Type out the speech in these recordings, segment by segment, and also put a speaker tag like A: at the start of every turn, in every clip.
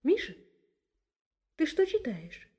A: Миша, ты что читаешь?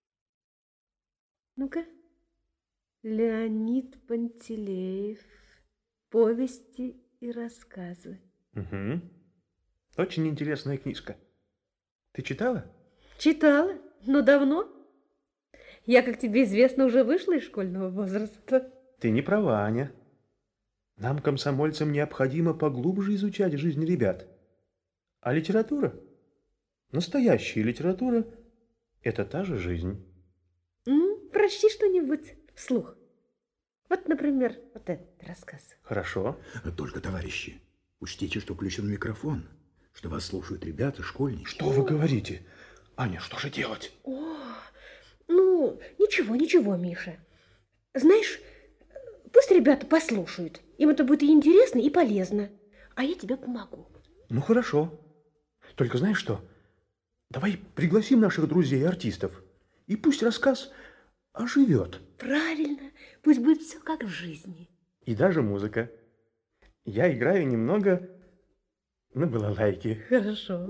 A: Ну-ка. Леонид Пантелеев. Повести и рассказы.
B: Угу. Очень интересная книжка. Ты читала?
A: Читала, но давно. Я, как тебе известно, уже вышла из школьного возраста.
B: Ты не права, Аня. Нам, комсомольцам, необходимо поглубже изучать жизнь ребят. А литература, настоящая литература, это та же жизнь.
A: Ну, прочти что-нибудь вслух. Вот, например, вот этот рассказ.
B: Хорошо.
C: Только, товарищи, учтите, что включен микрофон, что вас слушают ребята, школьники.
B: Что вы говорите? Аня, что же делать?
A: О, ну, ничего, Миша. Знаешь, пусть ребята послушают. Им это будет и интересно, и полезно. А я тебе помогу.
B: Ну, хорошо. Только знаешь что? Давай пригласим наших друзей и артистов. И пусть рассказ оживет.
A: Правильно. Пусть будет все как в жизни.
B: И даже музыка. Я играю немного на балалайке.
A: Хорошо.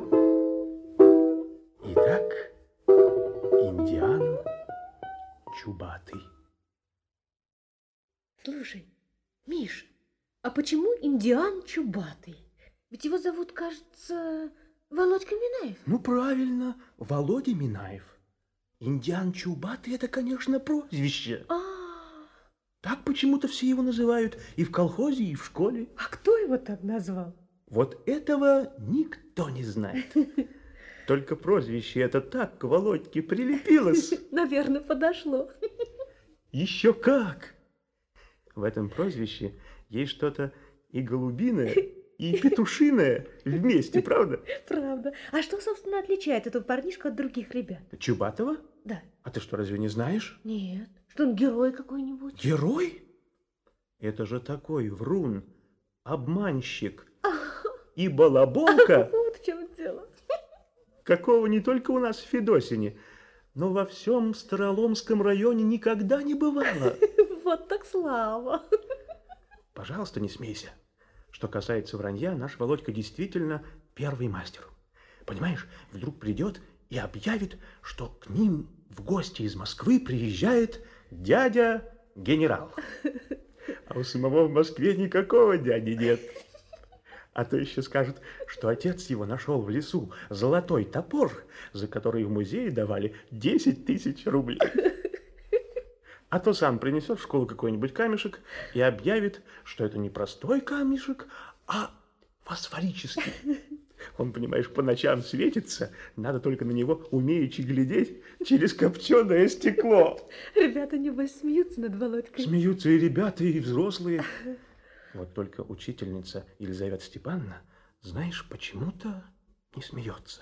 B: Итак, Индиан Чубатый.
A: Слушай, Миш, а почему Индиан Чубатый? Ведь его зовут, кажется, Володька Минаев.
B: Ну, правильно, Володя Минаев. Индиан Чубатый – это, конечно, прозвище. Так почему-то все его называют и в колхозе, и в школе.
A: А кто его так назвал?
B: Вот этого никто не знает. Только прозвище это так к Володьке прилепилось.
A: Наверное, подошло.
B: Еще как! В этом прозвище есть что-то и голубиное, и петушиное вместе, правда?
A: Правда. А что, собственно, отличает этого парнишку от других ребят?
B: Чубатого?
A: Да.
B: А ты что, разве не знаешь?
A: Нет. Что он герой какой-нибудь?
B: Герой? Это же такой врун, обманщик и балаболка.
A: Вот в чем дело.
B: Какого не только у нас в Федосине, но во всем Староломском районе никогда не бывало.
A: Вот так слава.
B: Пожалуйста, не смейся. Что касается вранья, наш Володька действительно первый мастер. Понимаешь, вдруг придет и объявит, что к ним в гости из Москвы приезжает дядя-генерал. А у самого в Москве никакого дяди нет. А то еще скажет, что отец его нашел в лесу золотой топор, за который в музее давали 10 000 рублей. А то сам принесет в школу какой-нибудь камешек и объявит, что это не простой камешек, а фосфорический. Он, понимаешь, по ночам светится, надо только на него умеючи глядеть через копченое стекло.
A: Ребята, небось, смеются над Володькой.
B: Смеются и ребята, и взрослые. Вот только учительница Елизавета Степановна, знаешь, почему-то не смеется.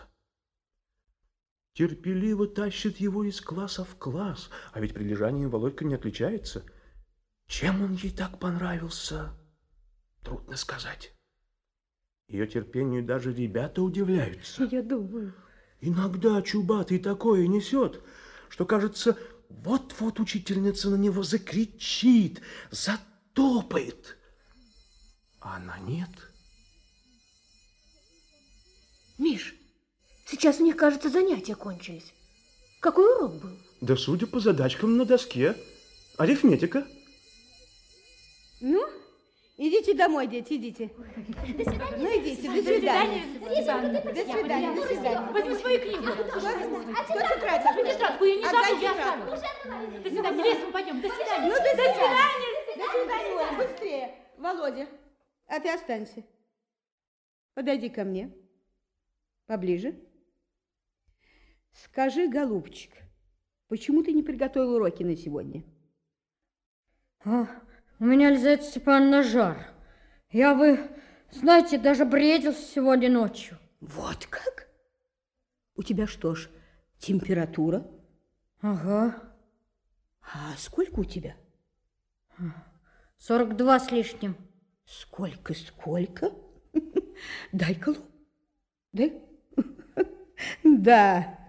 B: Терпеливо тащит его из класса в класс, а ведь прилежанием Володька не отличается. Чем он ей так понравился, трудно сказать. Ее терпению даже ребята удивляются.
A: Я думаю.
B: Иногда Чубатый такое несет, что, кажется, вот-вот учительница на него закричит, затопает. А она нет.
A: Миш, сейчас у них, кажется, занятия кончились. Какой урок был?
B: Да судя по задачкам на доске, арифметика.
D: Ну, идите домой, дети, идите.
E: До свидания.
D: Ну, идите, до свидания.
E: До
D: свидания, до свидания.
E: Возьми свою книгу.
D: Кто тетрадь?
E: Тетрадку я не
D: Отдай
E: забуду, я
D: тетрадку.
E: остану. До свидания, лесом пойдем. До свидания.
D: Ну, до свидания. До свидания, Оля, быстрее. Володя, а ты останься. Подойди ко мне. Поближе. Скажи, голубчик, почему ты не приготовил уроки на сегодня?
F: У меня, Елизавета Степановна, жар. Я бы, знаете, даже бредился сегодня ночью.
D: Вот как? У тебя что ж, температура?
F: Ага.
D: А сколько у тебя?
F: 42 с лишним.
D: Сколько? Дай-ка лук. Дай. Да.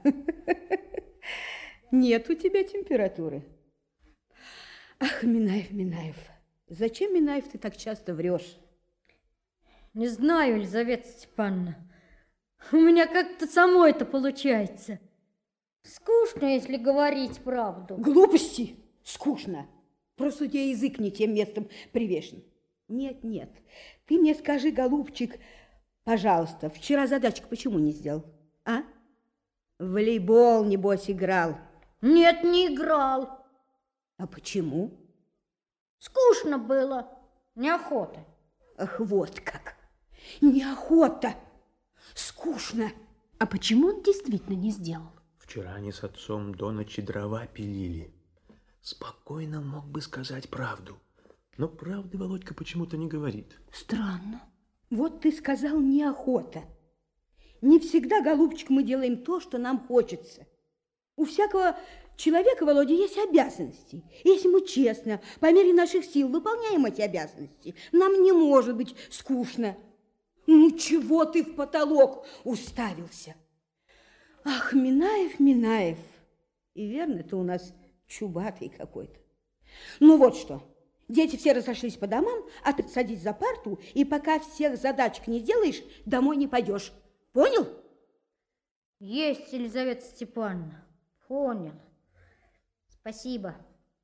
D: Нет у тебя температуры. Ах, Минаев. Зачем, Минаев, ты так часто врешь?
F: Не знаю, Елизавета Степановна. У меня как-то само это получается. Скучно, если говорить правду.
D: Глупости! Скучно. Просто у тебя язык не тем местом привешен. Нет, нет. Ты мне скажи, голубчик, пожалуйста, вчера задачку почему не сделал? А? В волейбол, небось, играл.
F: Нет, не играл.
D: А почему?
F: Скучно было. Неохота.
D: Ах, вот как. Неохота. Скучно.
A: А почему он действительно не сделал?
B: Вчера они с отцом до ночи дрова пилили. Спокойно мог бы сказать правду. Но правды Володька почему-то не говорит.
A: Странно.
D: Вот ты сказал неохота. Не всегда, голубчик, мы делаем то, что нам хочется. У всякого человека, Володя, есть обязанности. Если мы честно, по мере наших сил, выполняем эти обязанности, нам не может быть скучно. Ну, чего ты в потолок уставился? Ах, Минаев, Минаев. И верно, ты у нас чубатый какой-то. Ну, вот что. Дети все разошлись по домам, а ты садись за парту, и пока всех задачек не делаешь, домой не пойдешь. Понял?
F: Есть, Елизавета Степановна. Понял. Спасибо.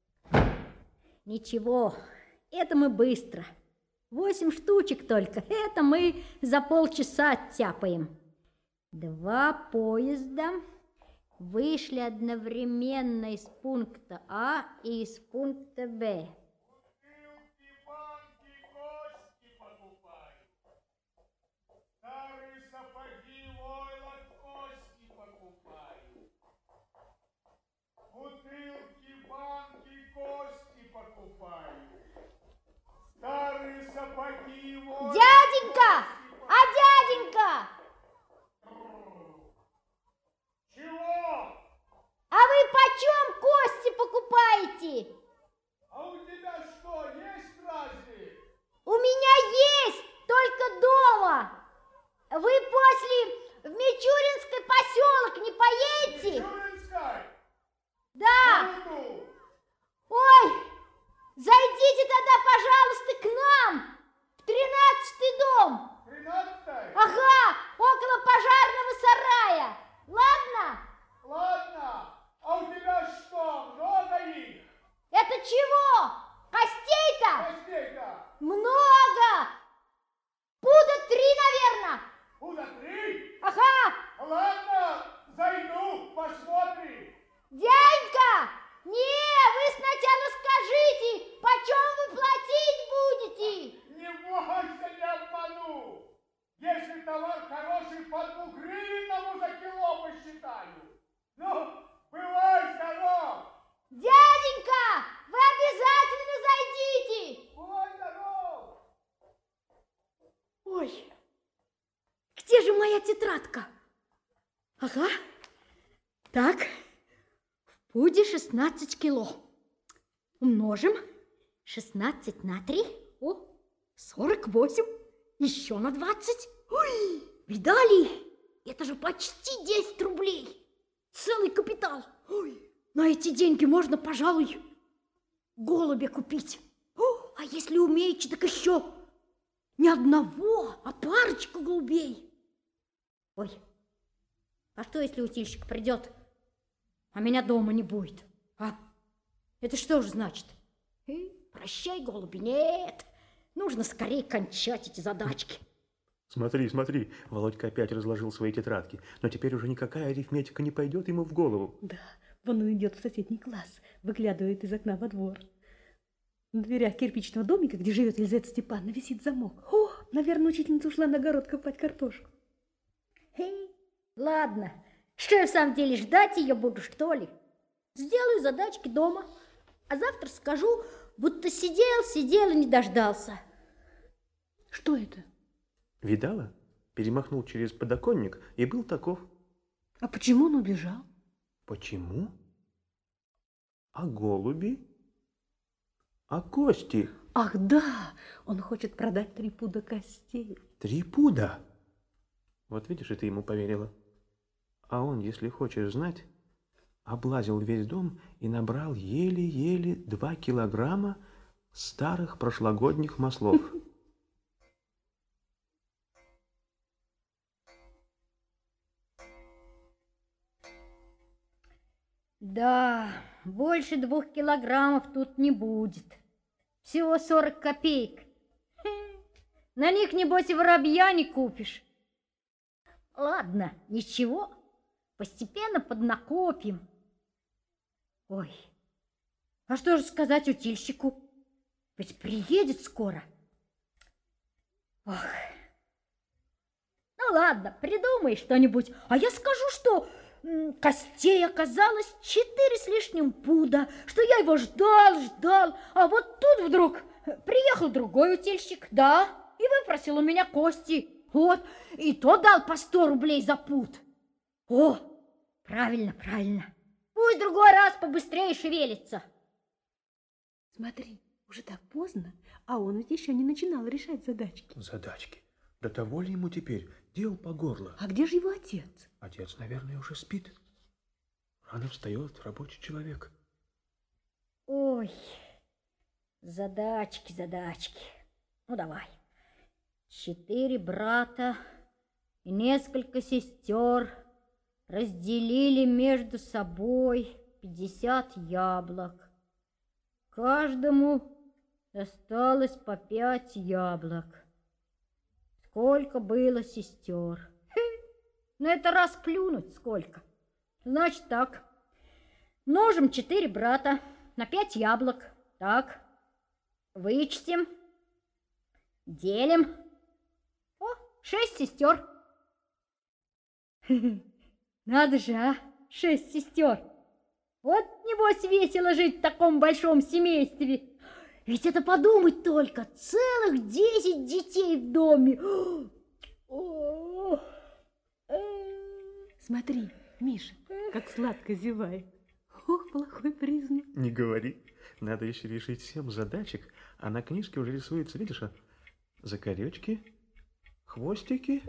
F: Ничего, это мы быстро. 8 штучек только. Это мы за полчаса оттяпаем. 2 поезда вышли одновременно из пункта А и из пункта Б.
E: Дяденька! А дяденька!
G: Чего?
E: А вы почем кости покупаете?
G: А у тебя что, есть разве?
E: У меня есть, только дома. Вы после в Мичуринский поселок не поедете?
G: Мичуринской?
E: Да.
G: Буду.
E: Ой, зайдите тогда, пожалуйста, к нам в 13-й дом.
G: 13-й?
E: Ага, около пожарного сарая. Ладно?
G: Ладно. А у тебя что, много их?
E: Это чего? Костей-то?
G: Костей-то?
E: Много. Пуда 3, наверное.
G: Пуда 3?
E: Ага.
G: Ладно, зайду, посмотри.
E: Дядька, не, вы сначала скажите, почем вы платить будете?
G: Не бойся, не обману. Если товар хороший, по 2 гривенному за кило посчитаю. Ну, бывай здоров.
E: Дяденька, вы обязательно зайдите.
G: Бывай здоров.
F: Ой, где же моя тетрадка? Ага, так, в пуде 16 кило. Умножим 16 на 3, 48, еще на 20. Ой, видали? Это же почти 10 рублей. Целый капитал. Ой, на эти деньги можно, пожалуй, голубя купить. А если умеете, так еще не одного, а парочку голубей. Ой, а что, если утильщик придет, а меня дома не будет? А? Это что же значит? Прощай, голуби, нет. Нужно скорее кончать эти задачки.
B: Смотри, смотри, Володька опять разложил свои тетрадки, но теперь уже никакая арифметика не пойдет ему в голову.
A: Да, вон он идет в соседний класс, выглядывает из окна во двор. На дверях кирпичного домика, где живет Елизавета Степановна, висит замок. О, наверное, учительница ушла на огород копать картошку.
F: Ладно, что я в самом деле ждать ее буду, что ли? Сделаю задачки дома, а завтра скажу, будто сидел и не дождался.
A: Что это?
B: Видала? Перемахнул через подоконник и был таков.
A: А почему он убежал?
B: Почему? А голуби? А кости?
A: Ах, да, он хочет продать 3 пуда костей.
B: 3 пуда? Вот видишь, и ты ему поверила. А он, если хочешь знать, облазил весь дом и набрал еле-еле 2 килограмма старых прошлогодних маслов.
F: Да, больше 2 килограммов тут не будет. Всего 40 копеек. На них, небось, и воробья не купишь. Ладно, ничего, постепенно поднакопим. Ой, а что же сказать утильщику? Ведь приедет скоро. Ох. Ну ладно, придумай что-нибудь, а я скажу, что костей оказалось 4 с лишним пуда, что я его ждал, а вот тут вдруг приехал другой утильщик, да, и выпросил у меня кости. Вот, и то дал по 100 рублей за пуд. О, правильно. Пусть другой раз побыстрее шевелится.
A: Смотри, уже так поздно, а он ведь еще не начинал решать задачки.
B: Задачки. До того ли ему теперь дел по горло?
A: А где же его отец?
B: Отец, наверное, уже спит. Рано встает рабочий человек.
F: Ой, задачки. Ну, давай. 4 брата и несколько сестер разделили между собой 50 яблок. Каждому досталось по 5 яблок. Сколько было сестер? Ну, это раз плюнуть сколько. Значит так, множим 4 брата на 5 яблок. Так, вычтем, делим. О, 6 сестер. Надо же, а, 6 сестер. Вот, небось, весело жить в таком большом семействе. Ведь это подумать только, целых 10 детей в доме.
A: Смотри, Миша, как сладко зевает. Ох, плохой признак.
B: Не говори. Надо еще решить 7 задачек, а на книжке уже рисуется, видишь, закорючки, хвостики.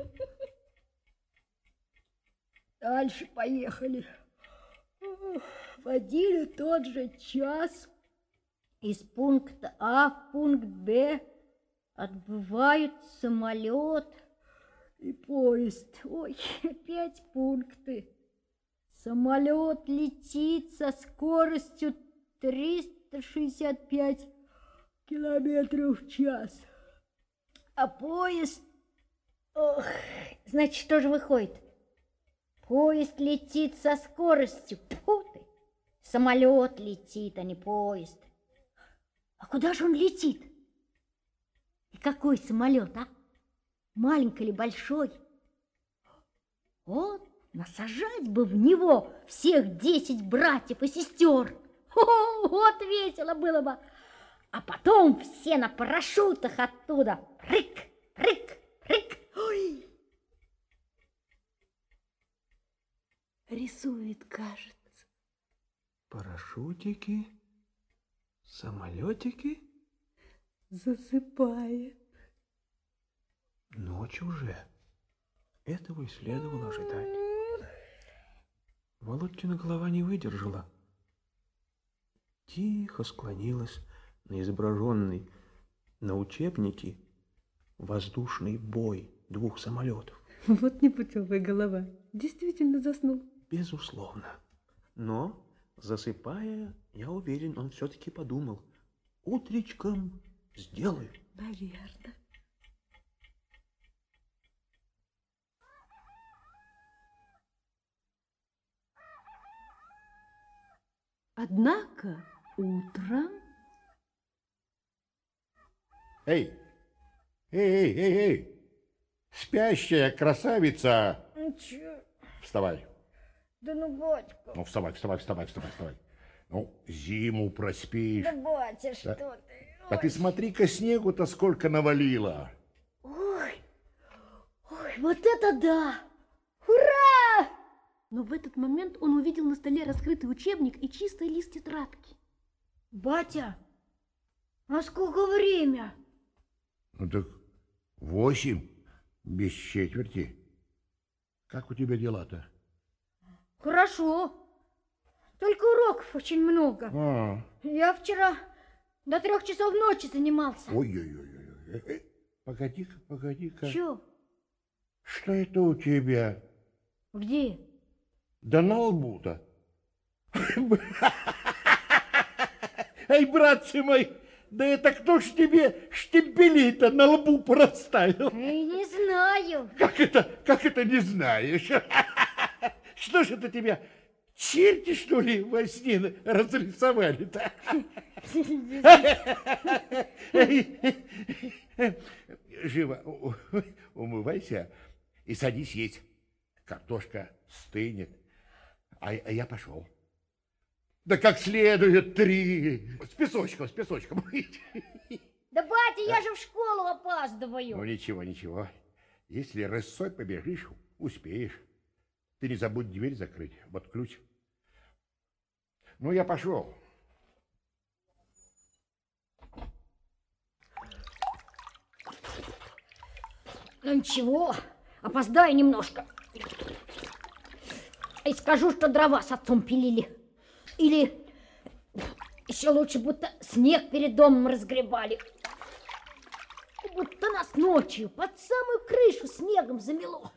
F: Дальше поехали. В один и тот же час из пункта А в пункт Б отбывают самолет и поезд. Ой, опять пункты. Самолет летит со скоростью 365 километров в час. А поезд... Ох, значит, что же выходит? Поезд летит со скоростью... Фу ты! Самолет летит, а не поезд. А куда же он летит? И какой самолет, а? Маленький или большой? Вот, насажать бы в него всех 10 братьев и сестер. О, вот весело было бы. А потом все на парашютах оттуда. Прыг, прыг, прыг. Ой!
A: Рисует, кажется.
B: Парашютики, самолетики.
A: Засыпает.
B: Ночь уже. Этого и следовало ожидать. Володькина голова не выдержала. Тихо склонилась на изображенный на учебнике воздушный бой 2 самолетов.
A: Вот непутевая голова. Действительно заснул.
B: Безусловно. Но, засыпая, я уверен, он все-таки подумал: утречком сделаю.
A: Наверное. Однако утром...
G: Эй! Спящая красавица!
F: Чё?
G: Вставай.
F: Да ну, батька.
G: Ну, вставай. Ну, зиму проспишь.
F: Да, батя, что
G: Да.
F: ты?
G: А ты смотри-ка, снегу-то сколько навалило.
F: Ой, вот это да! Ура!
A: Но в этот момент он увидел на столе раскрытый учебник и чистый лист тетрадки.
F: Батя, а сколько время?
G: Ну так 8 без четверти. Как у тебя дела-то?
F: Хорошо. Только уроков очень много.
G: А,
F: Я вчера до 3 часов ночи занимался.
G: ой. Погоди-ка.
F: Чё?
G: Что это у тебя?
F: Где?
G: Да на лбу-то. Эй, братцы мои, да это кто ж тебе штемпелей-то на лбу проставил?
F: Не знаю.
G: Как это не знаешь? Что ж это тебя, черти, что ли, во сне разрисовали-то? Живо, умывайся и садись есть. Картошка стынет. А я пошел. Да как следует 3. С песочком.
F: Да, батя, я же в школу опаздываю.
G: Ну, ничего. Если рысой побежишь, успеешь. Ты не забудь дверь закрыть. Вот ключ. Ну, я пошел.
F: Ну, ничего, опоздаю немножко. И скажу, что дрова с отцом пилили. Или еще лучше, будто снег перед домом разгребали. Будто нас ночью под самую крышу снегом замело.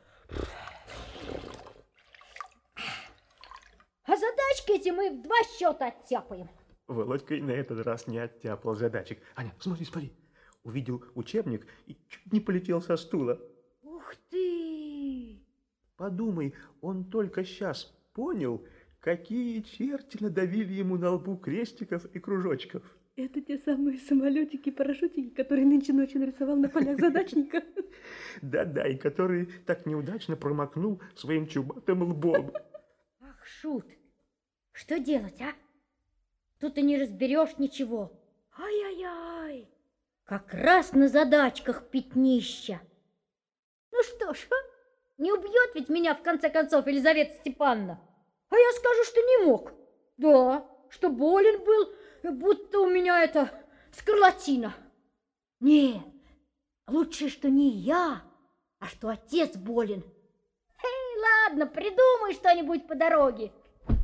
F: А задачки эти мы в 2 счета оттяпаем.
B: Володька и на этот раз не оттяпал задачек. Аня, смотри. Увидел учебник и чуть не полетел со стула.
F: Ух ты!
B: Подумай, он только сейчас понял, какие черти надавили ему на лбу крестиков и кружочков.
A: Это те самые самолетики-парашютики, которые нынче ночью нарисовал на полях задачника.
B: Да, и который так неудачно промокнул своим чубатым лбом.
F: Ах, Шут, что делать, а? Тут и не разберешь ничего. Ай-яй-яй, как раз на задачках пятнища. Ну что ж, не убьет ведь меня в конце концов Елизавета Степановна? А я скажу, что не мог. Да, что болен был, будто у меня это скарлатина. Не, лучше, что не я, а что отец болен. Ладно, придумай что-нибудь по дороге.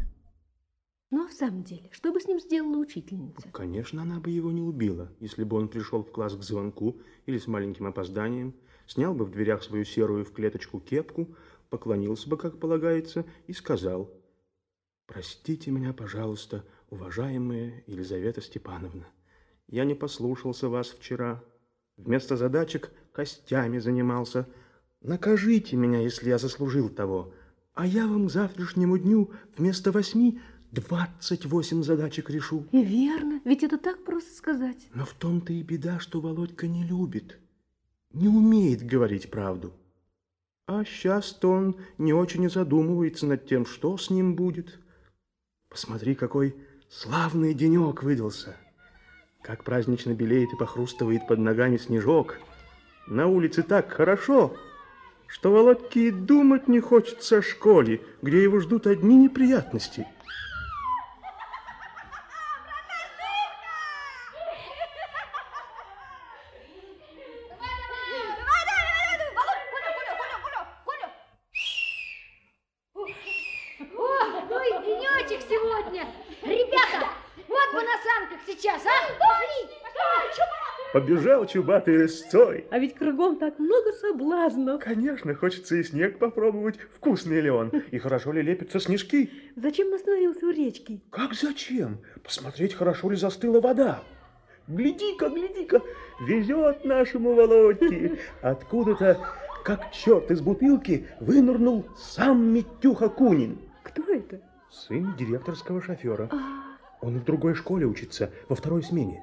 A: Ну, а в самом деле, что бы с ним сделала учительница?
B: Конечно, она бы его не убила, если бы он пришел в класс к звонку или с маленьким опозданием, снял бы в дверях свою серую в клеточку кепку, поклонился бы, как полагается, и сказал: «Простите меня, пожалуйста, уважаемая Елизавета Степановна, я не послушался вас вчера, вместо задачек костями занимался. Накажите меня, если я заслужил того, а я вам к завтрашнему дню вместо 8 28 задачек решу».
A: И верно, ведь это так просто сказать.
B: Но в том-то и беда, что Володька не любит, не умеет говорить правду. А сейчас-то он не очень и задумывается над тем, что с ним будет. Посмотри, какой славный денек выдался. Как празднично белеет и похрустывает под ногами снежок. На улице так хорошо, что Володьке и думать не хочется о школе, где его ждут одни неприятности. Побежал чубатый рысцой.
A: А ведь кругом так много соблазнов.
B: Конечно, хочется и снег попробовать, вкусный ли он, и хорошо ли лепятся снежки.
A: Зачем остановился у речки?
B: Как зачем? Посмотреть, хорошо ли застыла вода. Гляди-ка, везет нашему Володьке. Откуда-то, как черт из бутылки, вынырнул сам Митюха Кунин.
A: Кто это?
B: Сын директорского шофера. Он в другой школе учится, во 2-й смене.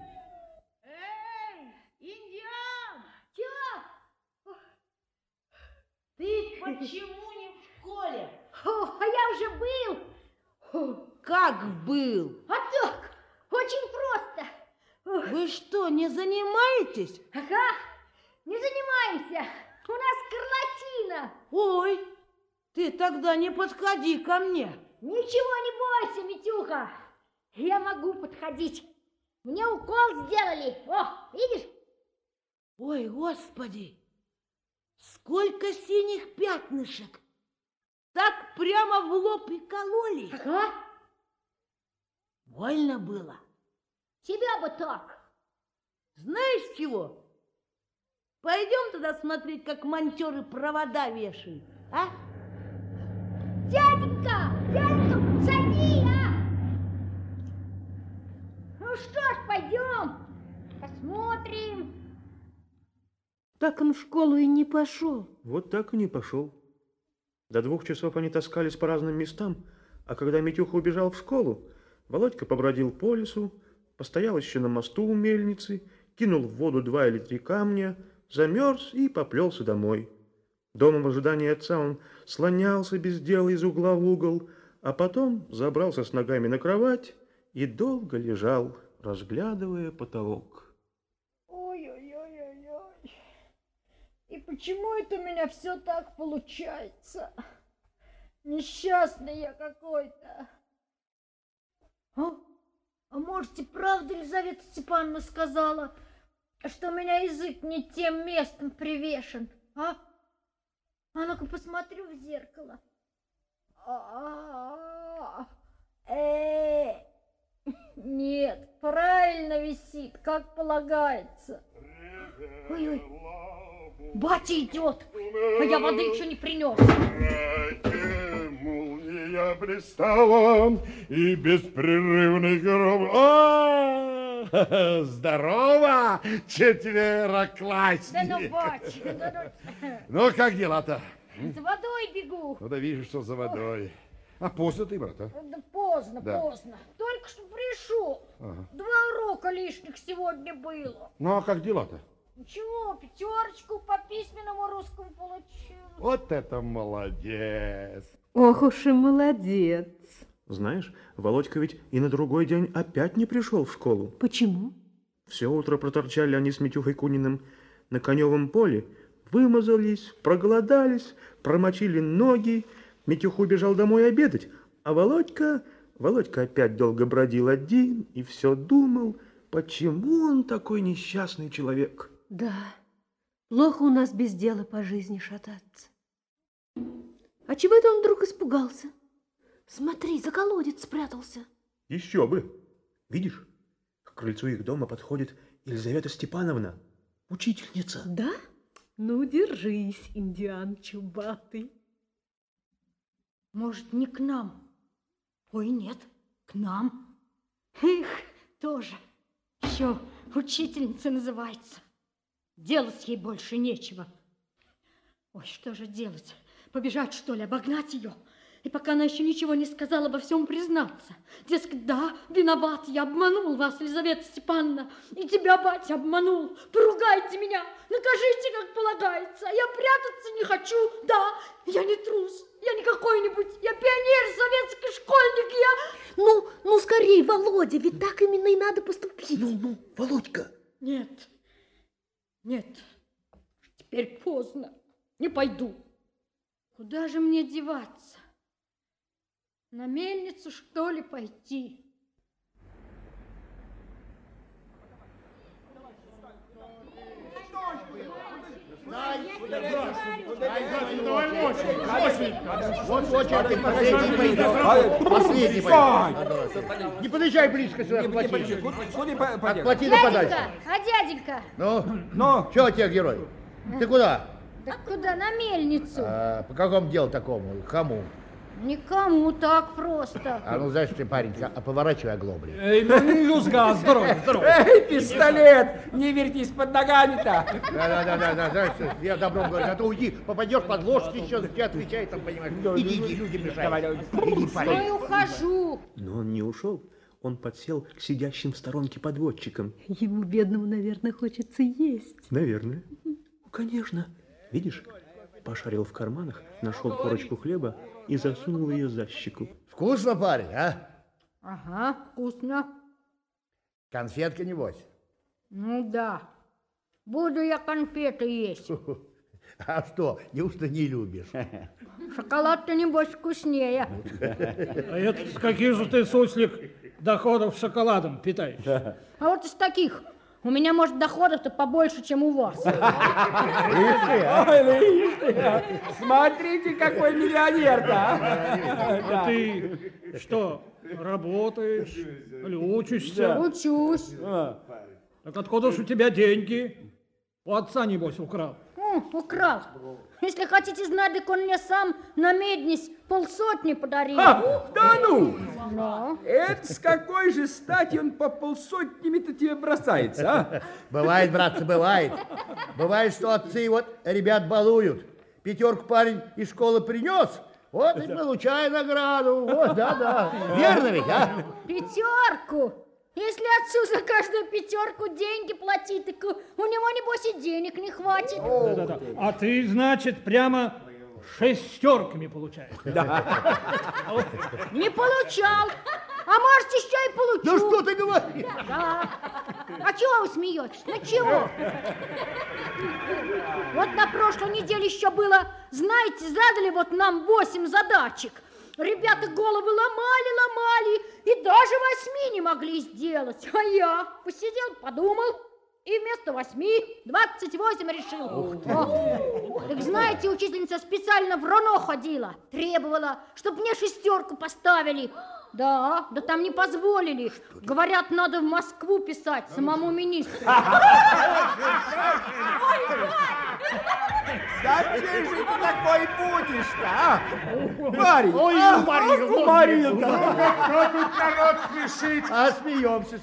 D: Ты почему не в школе?
F: А я уже был.
D: Как был?
F: А так, очень просто.
D: Вы что, не занимаетесь?
F: Ага, не занимаемся. У нас скарлатина.
D: Ой, ты тогда не подходи ко мне.
F: Ничего не бойся, Митюха. Я могу подходить. Мне укол сделали. О, видишь?
D: Ой, Господи. Сколько синих пятнышек! Так прямо в лоб и кололи.
F: Ага.
D: Больно было.
F: Тебя бы так.
D: Знаешь чего? Пойдем тогда смотреть, как монтёры провода вешают, а?
F: Дяденька, сади, а!
A: Так он в школу и не пошел.
B: Вот так и не пошел. До 2 часов они таскались по разным местам, а когда Митюха убежал в школу, Володька побродил по лесу, постоял еще на мосту у мельницы, кинул в воду 2 или 3 камня, замерз и поплелся домой. Дома в ожидании отца он слонялся без дела из угла в угол, а потом забрался с ногами на кровать и долго лежал, разглядывая потолок.
F: Ой-ой-ой-ой-ой. И почему это у меня все так получается? Несчастный я какой-то. А может и правда Елизавета Степановна сказала, что у меня язык не тем местом привешен, а? А ну-ка посмотрю в зеркало. Нет, правильно висит, как полагается. Ой-ой, батя идет, а я воды еще не принес.
G: Молния пристала и беспрерывный гром. Здорово, четвероклассник.
F: Да ну, батя,
G: Ну, как дела-то?
F: за водой бегу.
G: Ну, да вижу, что за водой. А поздно ты, брат, а?
F: Да поздно,
G: Да.
F: поздно. Только что пришел.
G: Ага.
F: 2 урока лишних сегодня было.
G: Ну, а как дела-то?
F: Ничего, 5 по письменному русскому получил.
G: Вот это молодец.
A: Ох уж и молодец.
B: Знаешь, Володька ведь и на другой день опять не пришел в школу.
A: Почему?
B: Все утро проторчали они с Митюхой Куниным на коневом поле, вымазались, проголодались, промочили ноги. Митюха убежал домой обедать, а Володька опять долго бродил один и все думал, почему он такой несчастный человек.
A: Да, плохо у нас без дела по жизни шататься. А чего это он вдруг испугался? Смотри, за колодец спрятался.
B: Еще бы! Видишь, к крыльцу их дома подходит Елизавета Степановна, учительница.
A: Да? Ну, держись, индиан чубатый.
F: Может, не к нам? Ой, нет, к нам. Их, тоже. Еще учительница называется. Делать ей больше нечего. Ой, что же делать? Побежать, что ли, обогнать ее? И пока она еще ничего не сказала, обо всем признаться. Дескать, да, виноват, я обманул вас, Елизавета Степановна, и тебя, батя, обманул. Поругайте меня, накажите, как полагается. Я прятаться не хочу, да, я не трус, я не какой-нибудь, я пионер, советский школьник, я...
A: Ну, скорей, Володя, ведь так именно и надо поступить.
B: Ну, Володька.
F: Нет, теперь поздно, не пойду. Куда же мне деваться? На мельницу, что ли, пойти?
H: Вот очередь, последний пойдет. Не подъезжай близко сюда, отплати. Отплати да подальше.
E: Дяденька?
H: Ну, что тебе, герой? Ты куда?
E: Так куда? На мельницу.
H: По какому делу такому? Кому?
E: Никому, так просто.
H: А ну, знаешь ты, парень, поворачивай оглобли.
I: Юзга, здорово. Эй, пистолет, не вертись под ногами-то.
H: Да, знаешь, я добром говорю, а то уйди, попадешь под ложки еще, тебе отвечает, там, понимаешь. Иди, люди мешают. Иди, парень.
E: Ой, ухожу.
B: Но он не ушел. Он подсел к сидящим в сторонке подводчикам.
A: Ему, бедному, наверное, хочется есть.
B: Наверное. Ну, конечно. Видишь, пошарил в карманах, нашел корочку хлеба и засунул ее за щеку.
H: Вкусно, парень, а?
F: Ага, вкусно.
H: Конфетка, небось?
F: Ну да, буду я конфеты есть.
H: А что, неужто не любишь?
F: Шоколад-то, небось, вкуснее.
I: А это с каких же ты, суслик, доходов шоколадом питаешься?
F: А вот из таких. У меня, может, доходов-то побольше, чем у вас.
I: Смотрите, какой миллионер-то.
J: А ты что, работаешь или учишься?
F: Учусь.
J: Так откуда ж у тебя деньги? У отца, небось, украл.
E: Украл. Если хотите знать, так он мне сам на меднись 50 подарил.
K: Да ну!
E: Да.
K: Это с какой же стати он по 50-то тебе бросается, а?
H: Бывает, братцы, бывает. Бывает, что отцы вот ребят балуют. 5 парень из школы принес, вот и получай награду. Вот, да. Верно ведь, а?
E: 5. Если отцу за каждую 5 деньги платить, так у него, небось, и денег не хватит.
J: Да. А ты, значит, прямо 6 получаешь.
E: Не получал. А может, еще и получу.
H: Да что ты говоришь?
E: Да. А чего вы смеетесь? Ну чего? Вот на прошлой неделе еще было, знаете, задали вот нам 8 задачек. Ребята головы ломали, и даже 8 не могли сделать. А я посидел, подумал, и вместо 8 28 решил. Так знаете, учительница специально в РОНО ходила, требовала, чтобы мне 6 поставили. Да там не позволили. Говорят, надо в Москву писать самому министру.
K: Да где же ты такой будешь-то, а? Парень,
G: Маринка! Что тут народ смешит?
H: А смеемся.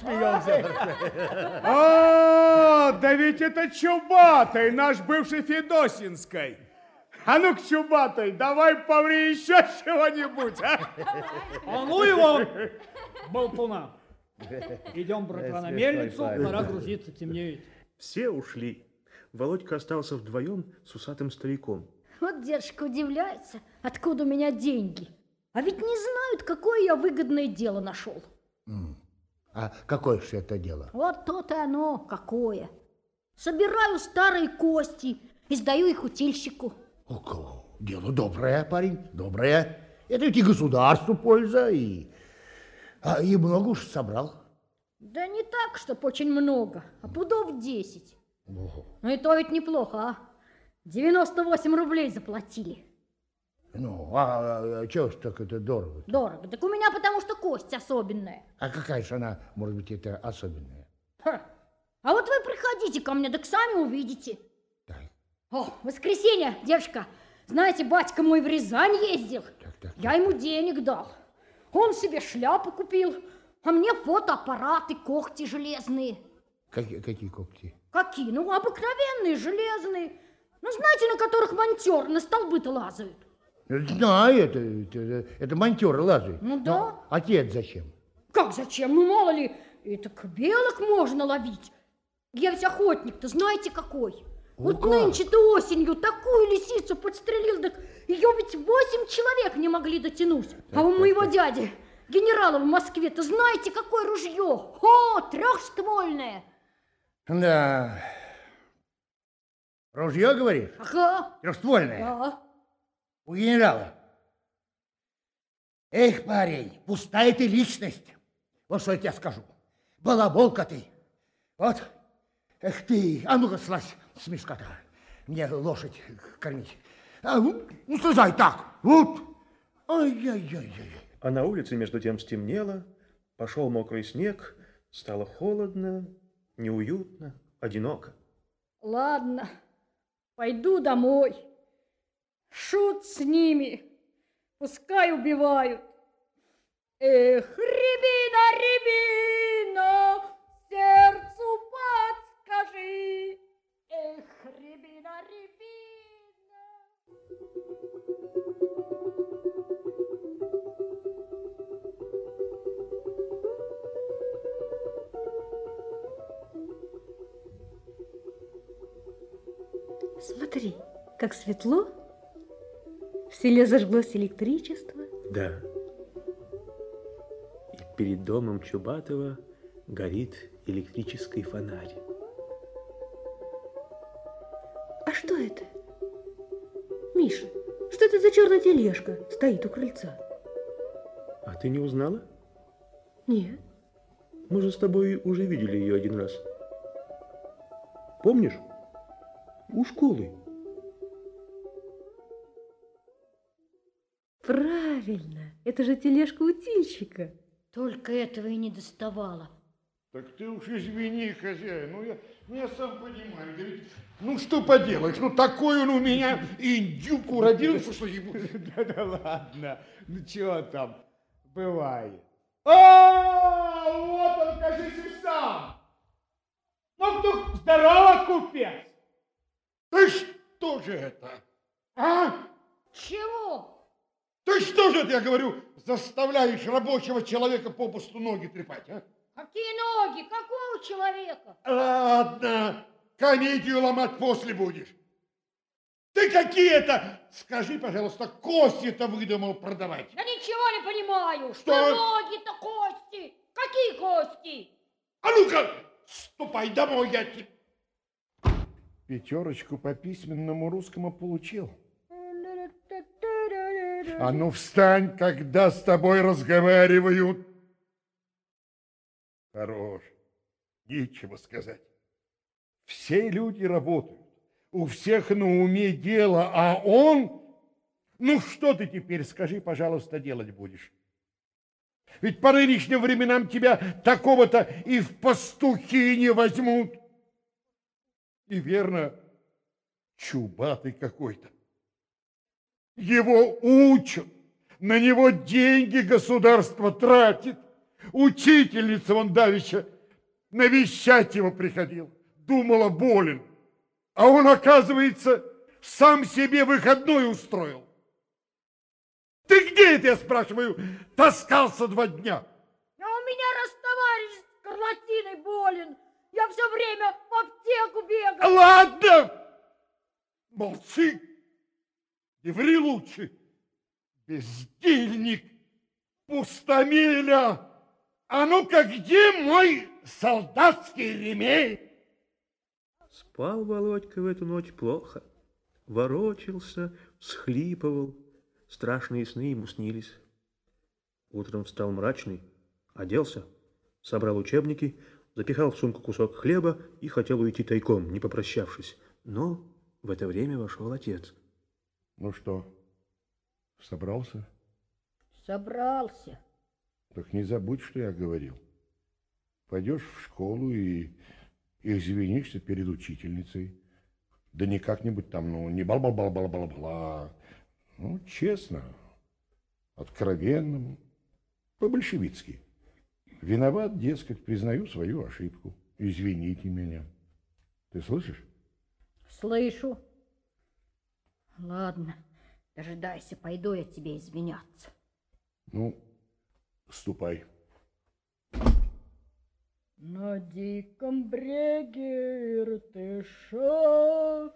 G: О, да ведь это Чубатый, наш бывший Федосинской. А ну-ка, Чубатый, давай поври еще чего-нибудь, а?
J: А ну его, болтуна. Идем, братва, на мельницу, пора грузиться, темнеет.
B: Все ушли. Володька остался вдвоем с усатым стариком.
E: Вот дедушка удивляется, откуда у меня деньги. А ведь не знают, какое я выгодное дело нашел.
H: А какое же это дело?
E: Вот то-то оно, какое. Собираю старые кости и сдаю их утильщику.
H: Дело доброе, парень, доброе. Это ведь и государству польза, и много уж собрал.
E: Да не так, чтоб очень много, а пудов 10. Ну и то ведь неплохо, а? 98 рублей заплатили.
H: Ну, а чего ж так это дорого?
E: Дорого. Так у меня потому что кость особенная.
H: А какая же она, может быть, это особенная?
E: А вот вы приходите ко мне, так сами увидите. О, воскресенье, дедушка, знаете, батька мой в Рязань ездил. Я ему денег дал. Он себе шляпу купил, а мне фотоаппараты, когти железные.
H: Какие когти?
E: Какие? Ну, обыкновенные, железные. Ну, знаете, на которых монтёры на столбы-то лазают.
H: Знаю, это монтёры лазают.
E: Ну да.
H: Но отец зачем?
E: Как зачем? Ну, мало ли, это белок можно ловить. Я ведь охотник-то, знаете, какой? Вот нынче-то осенью такую лисицу подстрелил, так ее ведь 8 человек не могли дотянуть. А у моего дяди, генерала в Москве-то, знаете, какое ружье? О, 3-ствольное.
H: Да. Ружье, говоришь?
E: Ага.
H: 3-ствольное?
E: Да.
H: У генерала. Эх, парень, пустая ты личность. Вот что я тебе скажу. Балаболка ты. Вот. Эх ты, а ну-ка слазь с мешка-то. Мне лошадь кормить. Ну, слезай так. Вот. Ай-яй-яй-яй.
B: А на улице между тем стемнело, пошел мокрый снег, стало холодно, неуютно, одиноко.
E: Ладно, пойду домой. Шут с ними, пускай убивают. Эх, рябина, рябина, сердцу подскажи. Эх, рябина, рябина.
A: Смотри, как светло. В селе зажглось электричество.
B: Да. И перед домом Чубатова горит электрический фонарь.
A: А что это? Миша, что это за черная тележка стоит у крыльца?
B: А ты не узнала?
A: Нет.
B: Мы же с тобой уже видели ее один раз. Помнишь? У школы.
A: Правильно, это же тележка утильщика.
E: Только этого и не доставало.
L: Так ты уж извини, хозяин, я сам понимаю, да ведь, что поделаешь, такой он у меня индюк уродился, что ему...
G: Да ладно, чего там, бывает. Вот он, кажется, сам. Ну, здорово, купец.
L: Ты что же это, а?
E: Чего?
L: Ты что же это, я говорю, заставляешь рабочего человека попусту ноги трепать, а?
E: Какие ноги? Какого человека?
L: Ладно, комедию ломать после будешь. Ты какие-то, скажи, пожалуйста, кости-то выдумал продавать?
E: Да ничего не понимаю.
L: Что?
E: Ноги-то кости? Какие кости?
L: А ну-ка, ступай домой, я тебе...
G: 5 по письменному русскому получил. А ну встань, когда с тобой разговаривают. Хорош, нечего сказать. Все люди работают, у всех на уме дело, а он... что ты теперь, скажи, пожалуйста, делать будешь? Ведь по нынешним временам тебя такого-то и в пастухи не возьмут. И верно, чубатый какой-то. Его учат, на него деньги государство тратит. Учительница вон давеча навещать его приходил, думала болен. А он, оказывается, сам себе выходной устроил. Ты где это, я спрашиваю, таскался 2 дня?
E: А у меня раз товарищ с скарлатиной болен. Я все время в аптеку бегал.
G: Ладно, молчи, не ври лучше. Бездельник, пустомеля. А ну-ка, где мой солдатский ремень?
B: Спал Володька в эту ночь плохо. Ворочался, всхлипывал. Страшные сны ему снились. Утром встал мрачный, оделся, собрал учебники, запихал в сумку кусок хлеба и хотел уйти тайком, не попрощавшись. Но в это время вошел отец.
G: Ну что, собрался?
E: Собрался.
G: Так не забудь, что я говорил. Пойдешь в школу и извинишься перед учительницей. Да не как-нибудь там, не бла-бла-бла-бла-бла-бла. Честно, откровенно, по-большевицки. Виноват, дескать, признаю свою ошибку. Извините меня. Ты слышишь?
E: Слышу. Ладно, дожидайся, пойду я тебе извиняться.
G: Ступай.
E: На диком бреге Иртыша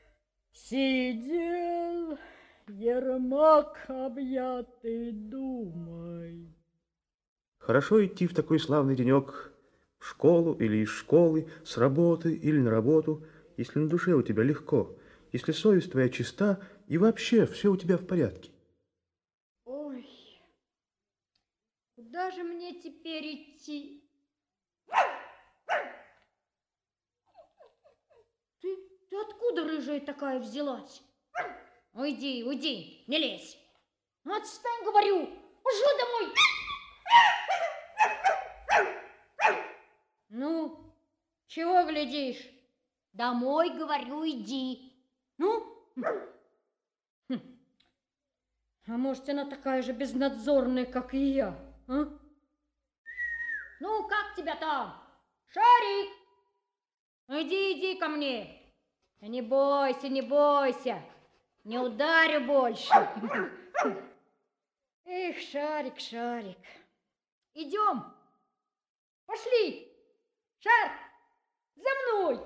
E: сидел Ермак, объятый думой.
B: Хорошо идти в такой славный денек в школу или из школы, с работы или на работу, если на душе у тебя легко, если совесть твоя чиста и вообще все у тебя в порядке.
E: Ой, куда же мне теперь идти? Ты откуда, рыжая такая, взялась? Уйди, уйди, не лезь. Отстань, говорю, ушел домой. Ну, чего глядишь? Домой, говорю, иди. Ну? А может, она такая же безнадзорная, как и я, а? Ну, как тебя там? Шарик! Иди ко мне. Не бойся, не бойся. Не ударю больше. Эх, Шарик, Шарик. Идем. Пошли. Шар, за мной.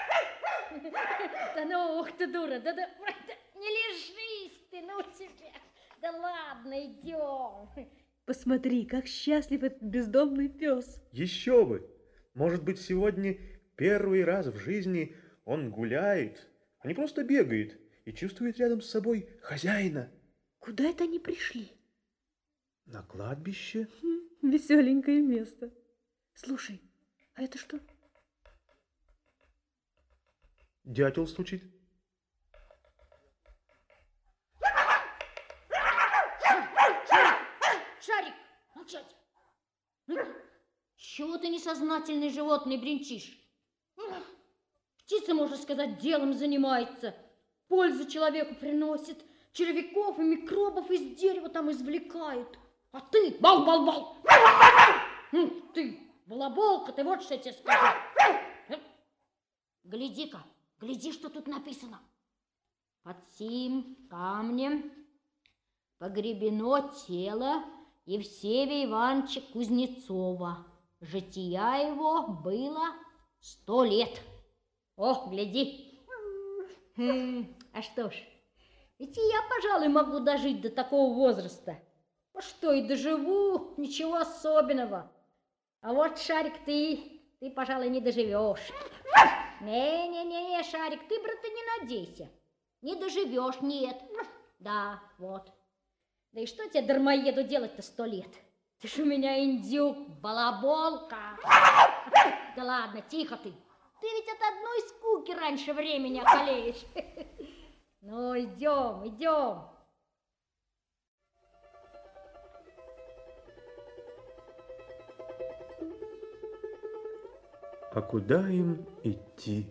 E: Да ну, ух ты, дура. Да, не лежись ты, ну тебя. Да ладно, идем.
A: Посмотри, как счастлив этот бездомный пес.
B: Еще бы! Может быть, сегодня первый раз в жизни он гуляет, а не просто бегает и чувствует рядом с собой хозяина.
A: Куда это они пришли?
B: На кладбище.
A: Веселенькое место. Слушай, а это что?
B: Дятел стучит.
E: Шарик, молчать. Чего ты несознательный животный бренчишь? Птица, можно сказать, делом занимается, пользу человеку приносит, червяков и микробов из дерева там извлекают. А ты, бал-бал-бал, ты, балаболка, ты вот что я тебе скажу. Гляди-ка, гляди, что тут написано. Под сим камнем погребено тело Евсевия Ивановича Кузнецова. Жития его было 100 лет. О, гляди. А что ж, ведь и я, пожалуй, могу дожить до такого возраста. Ну что, и доживу, ничего особенного. А вот, Шарик, ты, пожалуй, не доживешь. Не, Шарик, ты, брат, не надейся. Не доживешь, нет. Да, вот. Да и что тебе, дармоеду, делать-то 100 лет? Ты ж у меня индюк, балаболка. Да ладно, тихо ты. Ты ведь от одной скуки раньше времени околеешь. Ну, идем, идем.
B: А куда им идти?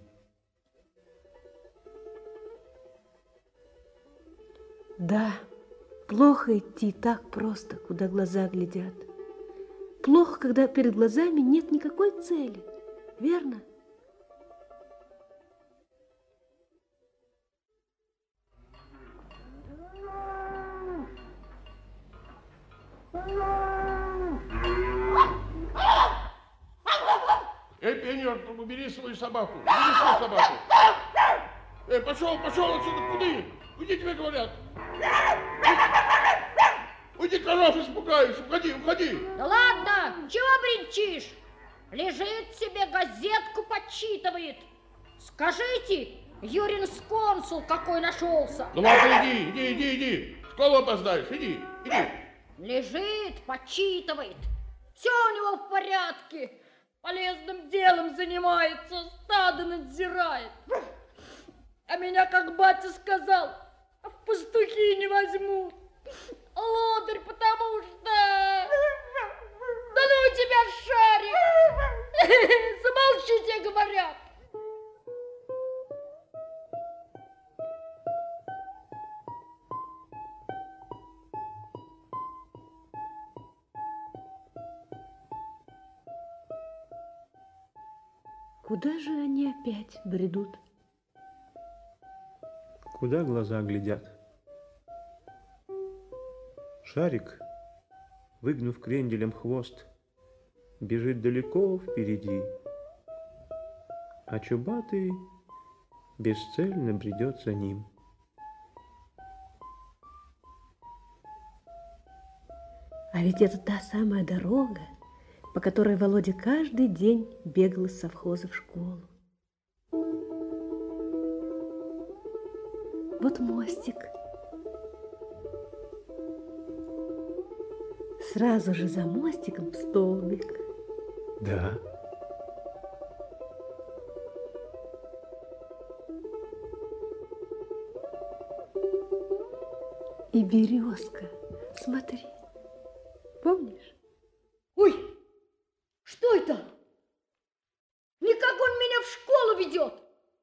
A: Да, плохо идти так просто, куда глаза глядят. Плохо, когда перед глазами нет никакой цели, верно?
L: Пионер, убери свою собаку. Убери свою собаку. Пошел отсюда, куда? Уйди, тебе говорят. Уйди, коров, испугаюсь. Уходи.
E: Да ладно, чего бренчишь? Лежит себе, газетку подсчитывает. Скажите, юринс-консул какой нашелся.
L: Ну ладно, иди. В школу опоздаешь, иди.
E: Лежит, подсчитывает. Все у него в порядке. Полезным делом занимается, стадо надзирает. А меня, как батя сказал, в пастухи не возьмут. Лодырь, потому что... Да ну тебя, Шарик! Замолчи, тебе говорят.
A: Куда же они опять бредут?
B: Куда глаза глядят? Шарик, выгнув кренделем хвост, бежит далеко впереди, а Чубатый бесцельно бредет за ним.
A: А ведь это та самая дорога, по которой Володя каждый день бегал из совхоза в школу. Вот мостик. Сразу же за мостиком столбик.
B: Да.
A: И березка. Смотри. Помнишь?
E: Ой, что это? Никак он меня в школу ведет.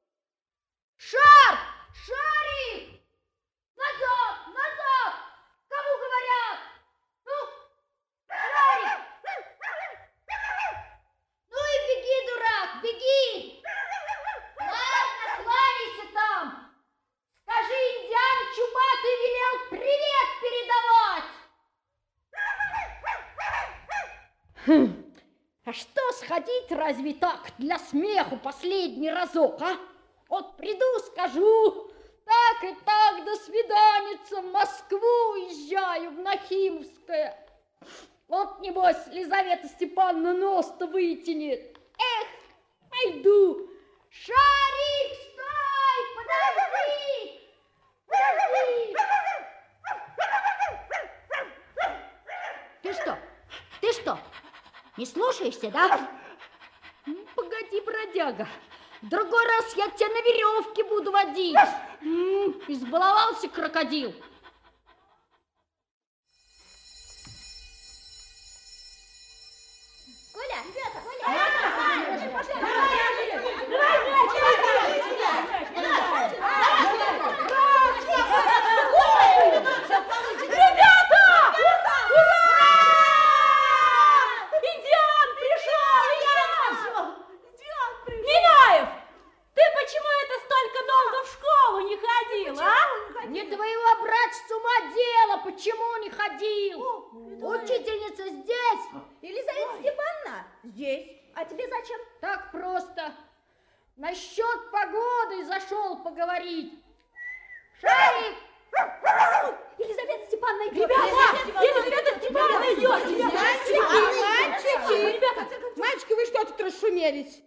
E: Шарик! Назад! Кому говорят? Ну, Шарик! Ну и беги, дурак, беги! Ладно, кланяйся там. Скажи, индиан Чубатый велел привет передавать. А что сходить разве так, для смеху последний разок, а? Вот приду, скажу, так и так, до свиданица, в Москву уезжаю, в Нахимовское. Вот, небось, Лизавета Степановна нос-то вытянет. Эх, пойду. Шарик, стой, подожди! Ты что, не слушаешься, да? Погоди, бродяга. В другой раз я тебя на веревке буду водить. Избаловался крокодил.
F: Коля,
E: учительница здесь?
D: Елизавета Степановна, здесь. А тебе зачем?
E: Так просто. Насчет погоды зашел поговорить. Шарик!
F: Елизавета Степановна,
D: Елизавета Степановна идет. Мальчики, ребята, мальчики, вы что тут расшумелись?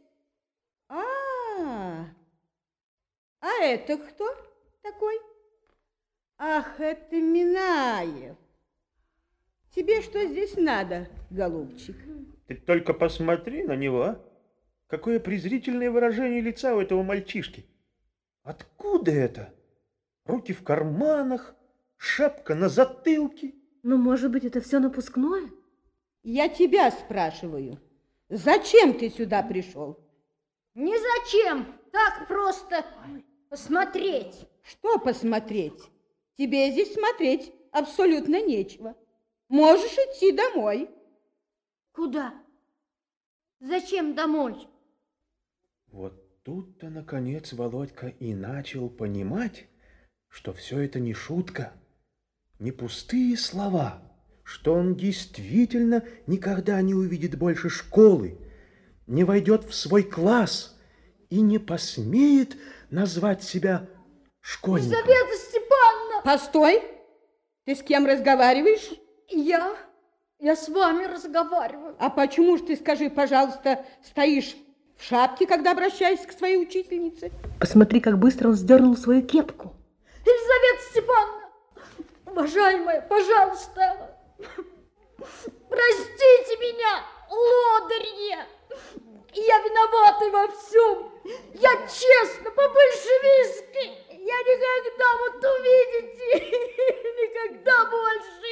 D: А это кто такой? Ах, это Минаев. Тебе что здесь надо, голубчик?
B: Ты только посмотри на него, а? Какое презрительное выражение лица у этого мальчишки. Откуда это? Руки в карманах, шапка на затылке.
A: Ну, может быть, это все напускное?
D: Я тебя спрашиваю. Зачем ты сюда пришел?
E: Не зачем, так просто посмотреть.
D: Что посмотреть? Тебе здесь смотреть абсолютно нечего. Можешь идти домой.
E: Куда? Зачем домой?
B: Вот тут-то, наконец, Володька и начал понимать, что все это не шутка, не пустые слова, что он действительно никогда не увидит больше школы, не войдет в свой класс и не посмеет назвать себя школьником.
E: Елизавета Степановна!
D: Постой! Ты с кем разговариваешь?
E: Я с вами разговариваю.
D: А почему же ты, скажи, пожалуйста, стоишь в шапке, когда обращаешься к своей учительнице?
A: Посмотри, как быстро он сдернул свою кепку.
E: Елизавета Степановна, уважаемая, пожалуйста, простите меня, лодырье. Я виновата во всем. Я честно, по-большевистски. Я никогда, вот увидите, никогда больше,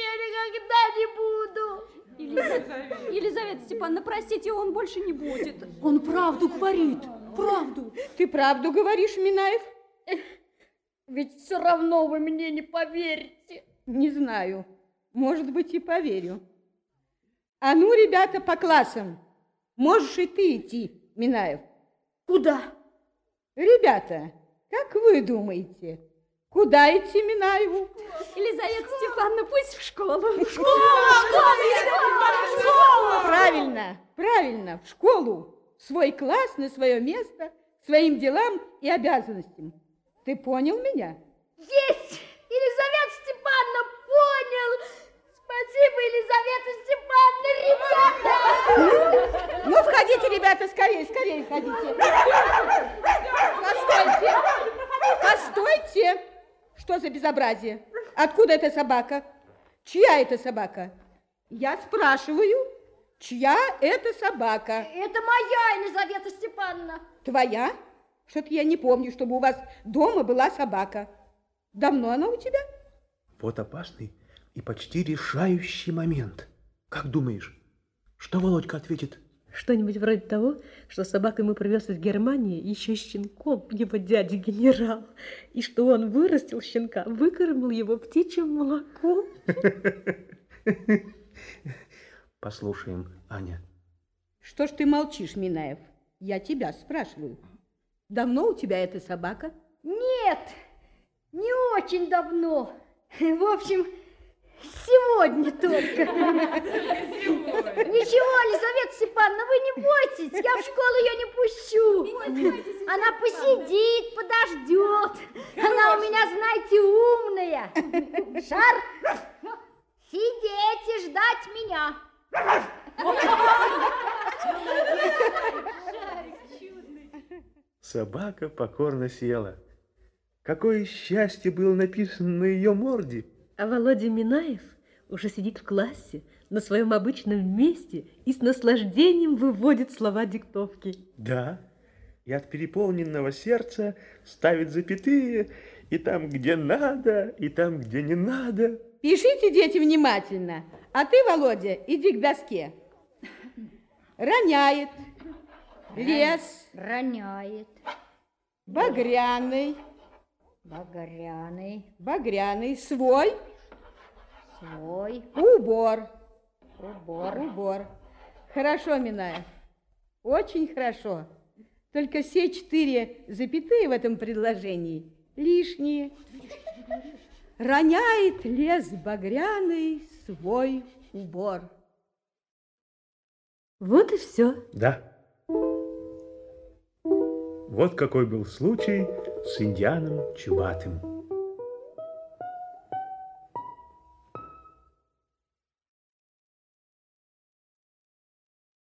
E: я никогда не буду.
F: Елизавета Степановна, простите, он больше не будет.
D: Он правду говорит, правду. Ты правду говоришь, Минаев?
E: Ведь все равно вы мне не поверите.
D: Не знаю, может быть, и поверю. А ну, ребята, по классам. Можешь и ты идти, Минаев.
E: Куда?
D: Ребята, как вы думаете, куда идти Минаеву?
F: Елизавета Степановна, пусть в школу.
D: В школу! Правильно, правильно, в школу. В свой класс, на свое место, своим делам и обязанностям. Ты понял меня?
E: Есть! Елизавета Степановна, понял! Спасибо, Елизавета Степановна, ребята!
D: Ну, входите, ребята, скорее, скорее входите. Постойте! Что за безобразие? Откуда эта собака? Чья это собака? Я спрашиваю, чья это собака?
E: Это моя, Елизавета Степановна.
D: Твоя? Что-то я не помню, чтобы у вас дома была собака. Давно она у тебя?
B: Вот опасный и почти решающий момент. Как думаешь, что Володька ответит?
A: Что-нибудь вроде того, что собаку ему привез из Германии еще щенком его дядя генерал, и что он вырастил щенка, выкормил его птичьим молоком.
B: Послушаем, Аня.
D: Что ж ты молчишь, Минаев? Я тебя спрашиваю. Давно у тебя эта собака?
E: Нет, не очень давно. В общем, сегодня только. Ничего, Елизавета Степановна, вы не бойтесь, я в школу ее не пущу. Она посидит, подождет. Она у меня, знаете, умная. Шар, сидеть и ждать меня.
B: Собака покорно села. Какое счастье было написано на ее морде.
A: А Володя Минаев уже сидит в классе на своем обычном месте и с наслаждением выводит слова диктовки.
B: Да, и от переполненного сердца ставит запятые и там, где надо, и там, где не надо.
D: Пишите, дети, внимательно. А ты, Володя, иди к доске. Роняет. Лес.
E: Роняет.
D: Багряный.
E: Багряный.
D: Багряный. Свой.
E: Свой.
D: Убор.
E: Убор.
D: Убор. Хорошо, Минаев. Очень хорошо. Только все 4 запятые в этом предложении лишние. Роняет лес багряный свой убор.
A: Вот и все.
B: Да. Вот какой был случай с Индианом Чубатым.